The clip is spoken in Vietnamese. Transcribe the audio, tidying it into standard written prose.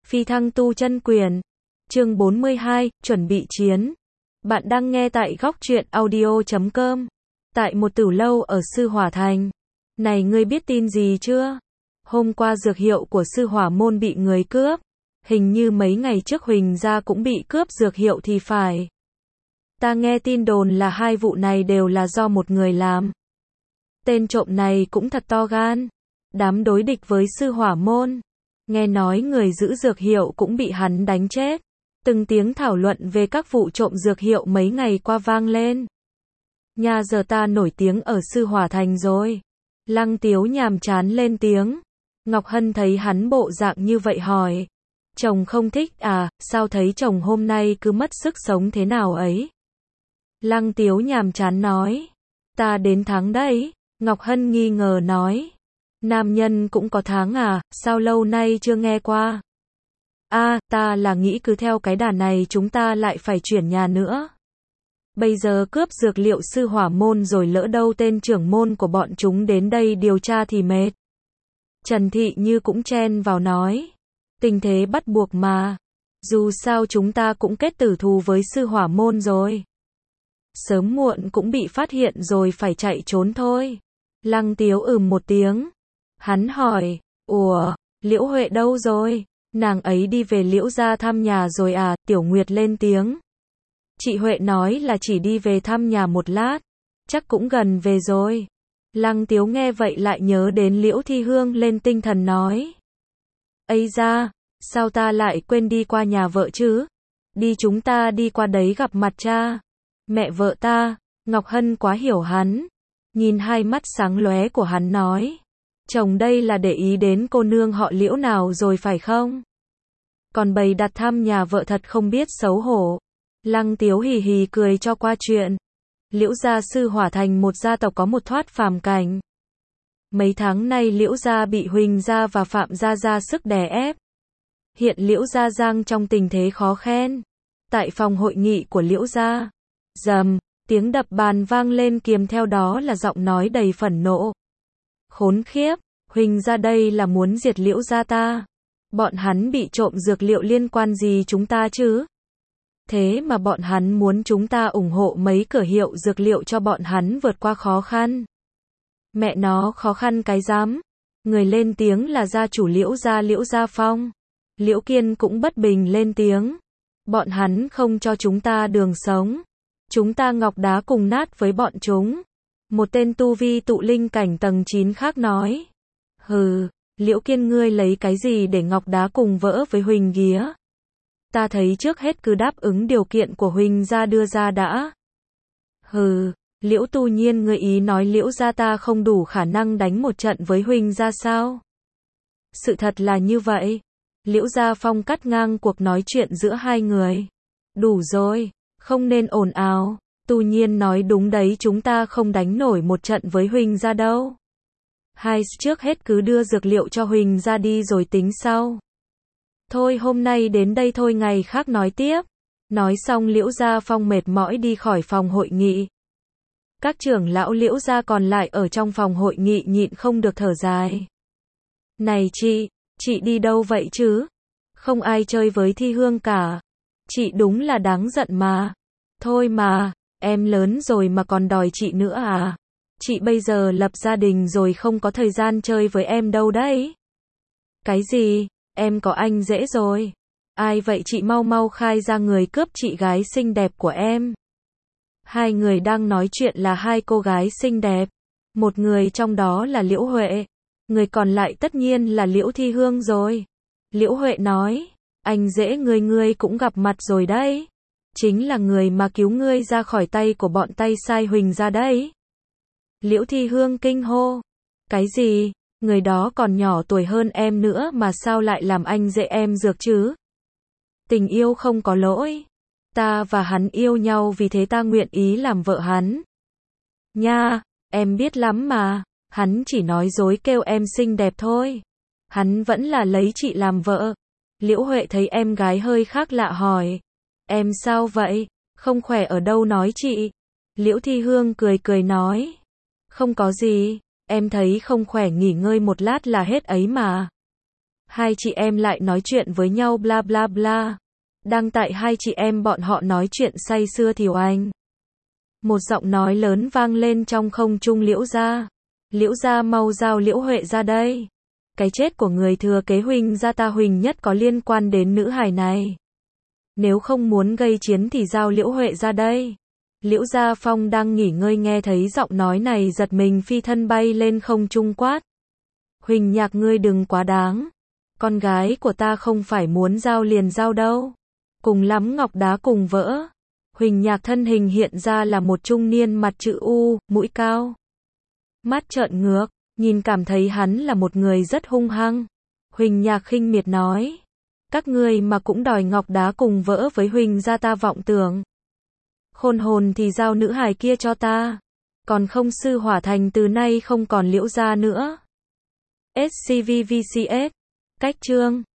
Phi thăng tu chân quyền. Chương 42, chuẩn bị chiến. Bạn đang nghe tại góc truyện audio.com. Tại một tử lâu ở Sư Hỏa Thành. Này ngươi biết tin gì chưa? Hôm qua dược hiệu của Sư Hỏa môn bị người cướp. Hình như mấy ngày trước Huỳnh gia cũng bị cướp dược hiệu thì phải. Ta nghe tin đồn là hai vụ này đều là do một người làm. Tên trộm này cũng thật to gan. Đám đối địch với Sư Hỏa môn. Nghe nói người giữ dược hiệu cũng bị hắn đánh chết. Từng tiếng thảo luận về các vụ trộm dược hiệu mấy ngày qua vang lên. Nhà giờ ta nổi tiếng ở Sư Hỏa Thành rồi. Lăng Tiếu nhàm chán lên tiếng. Ngọc Hân thấy hắn bộ dạng như vậy hỏi. Chồng không thích à, sao thấy chồng hôm nay cứ mất sức sống thế nào ấy? Lăng Tiếu nhàm chán nói. Ta đến tháng đấy. Ngọc Hân nghi ngờ nói. Nam nhân cũng có tháng à, sao lâu nay chưa nghe qua? Ta là nghĩ cứ theo cái đà này chúng ta lại phải chuyển nhà nữa. Bây giờ cướp dược liệu Sư Hỏa môn rồi lỡ đâu tên trưởng môn của bọn chúng đến đây điều tra thì mệt. Trần Thị Như cũng chen vào nói. Tình thế bắt buộc mà. Dù sao chúng ta cũng kết tử thù với Sư Hỏa môn rồi. Sớm muộn cũng bị phát hiện rồi phải chạy trốn thôi. Lăng Tiếu một tiếng. Hắn hỏi, ủa, Liễu Huệ đâu rồi? Nàng ấy đi về Liễu gia thăm nhà rồi à? Tiểu Nguyệt lên tiếng. Chị Huệ nói là chỉ đi về thăm nhà một lát. Chắc cũng gần về rồi. Lăng Tiếu nghe vậy lại nhớ đến Liễu Thi Hương lên tinh thần nói. Ây da, sao ta lại quên đi qua nhà vợ chứ? Đi chúng ta đi qua đấy gặp mặt cha. Mẹ vợ ta. Ngọc Hân quá hiểu hắn. Nhìn hai mắt sáng lóe của hắn nói. Chồng đây là để ý đến cô nương họ Liễu nào rồi phải không? Còn bày đặt thăm nhà vợ thật không biết xấu hổ. Lăng Tiếu hì hì cười cho qua chuyện. Liễu gia Sư Hỏa Thành một gia tộc có một thoát phàm cảnh. Mấy tháng nay Liễu gia bị Huỳnh gia và Phạm gia ra sức đè ép. Hiện Liễu gia giang trong tình thế khó khen. Tại phòng hội nghị của Liễu gia. Rầm, tiếng đập bàn vang lên kèm theo đó là giọng nói đầy phẫn nộ. Khốn khiếp, Huỳnh gia đây là muốn diệt Liễu gia ta. Bọn hắn bị trộm dược liệu liên quan gì chúng ta chứ? Thế mà bọn hắn muốn chúng ta ủng hộ mấy cửa hiệu dược liệu cho bọn hắn vượt qua khó khăn. Mẹ nó khó khăn cái dám. Người lên tiếng là gia chủ Liễu gia Phong. Liễu Kiên cũng bất bình lên tiếng. Bọn hắn không cho chúng ta đường sống. Chúng ta ngọc đá cùng nát với bọn chúng. Một tên tu vi tụ linh cảnh tầng 9 khác nói. Hừ, Liễu Kiên ngươi lấy cái gì để ngọc đá cùng vỡ với Huỳnh ghía? Ta thấy trước hết cứ đáp ứng điều kiện của Huỳnh gia đưa ra đã. Hừ, Liễu Tu Nhiên ngươi ý nói Liễu gia ta không đủ khả năng đánh một trận với Huỳnh gia sao? Sự thật là như vậy. Liễu Gia Phong cắt ngang cuộc nói chuyện giữa hai người. Đủ rồi, không nên ồn ào. Tu Nhiên nói đúng đấy, chúng ta không đánh nổi một trận với Huỳnh gia đâu. Hai trước hết cứ đưa dược liệu cho Huỳnh gia đi rồi tính sau. Thôi hôm nay đến đây thôi, ngày khác nói tiếp. Nói xong Liễu Gia Phong mệt mỏi đi khỏi phòng hội nghị. Các trưởng lão Liễu gia còn lại ở trong phòng hội nghị nhịn không được thở dài. Này chị đi đâu vậy chứ? Không ai chơi với Thi Hương cả. Chị đúng là đáng giận mà. Thôi mà, em lớn rồi mà còn đòi chị nữa à? Chị bây giờ lập gia đình rồi không có thời gian chơi với em đâu đấy. Cái gì? Em có anh rể rồi. Ai vậy? Chị mau khai ra người cướp chị gái xinh đẹp của em. Hai người đang nói chuyện là hai cô gái xinh đẹp. Một người trong đó là Liễu Huệ. Người còn lại tất nhiên là Liễu Thi Hương rồi. Liễu Huệ nói. Anh rể ngươi cũng gặp mặt rồi đấy. Chính là người mà cứu ngươi ra khỏi tay của bọn tay sai Huỳnh gia đấy. Liễu Thi Hương kinh hô. Cái gì? Người đó còn nhỏ tuổi hơn em nữa mà sao lại làm anh rể em dược chứ? Tình yêu không có lỗi. Ta và hắn yêu nhau vì thế ta nguyện ý làm vợ hắn. Nha, em biết lắm mà. Hắn chỉ nói dối kêu em xinh đẹp thôi. Hắn vẫn là lấy chị làm vợ. Liễu Huệ thấy em gái hơi khác lạ hỏi. Em sao vậy? Không khỏe ở đâu nói chị? Liễu Thi Hương cười nói. Không có gì. Em thấy không khỏe nghỉ ngơi một lát là hết ấy mà. Hai chị em lại nói chuyện với nhau bla bla bla. Đang tại hai chị em bọn họ nói chuyện say sưa thì oanh. Một giọng nói lớn vang lên trong không trung. Liễu gia. Liễu gia mau giao Liễu Huệ ra đây. Cái chết của người thừa kế Huỳnh gia ta Huỳnh Nhất có liên quan đến nữ hài này. Nếu không muốn gây chiến thì giao Liễu Huệ ra đây. Liễu Gia Phong đang nghỉ ngơi nghe thấy giọng nói này giật mình phi thân bay lên không trung quát. Huỳnh Nhạc ngươi đừng quá đáng. Con gái của ta không phải muốn giao liền giao đâu. Cùng lắm ngọc đá cùng vỡ. Huỳnh Nhạc thân hình hiện ra là một trung niên mặt chữ U, mũi cao. Mắt trợn ngược, nhìn cảm thấy hắn là một người rất hung hăng. Huỳnh Nhạc khinh miệt nói. Các ngươi mà cũng đòi ngọc đá cùng vỡ với Huỳnh gia ta vọng tưởng. Khôn hồn thì giao nữ hài kia cho ta. Còn không Sư Hỏa Thành từ nay không còn Liễu gia nữa. SCVVCS. Cách chương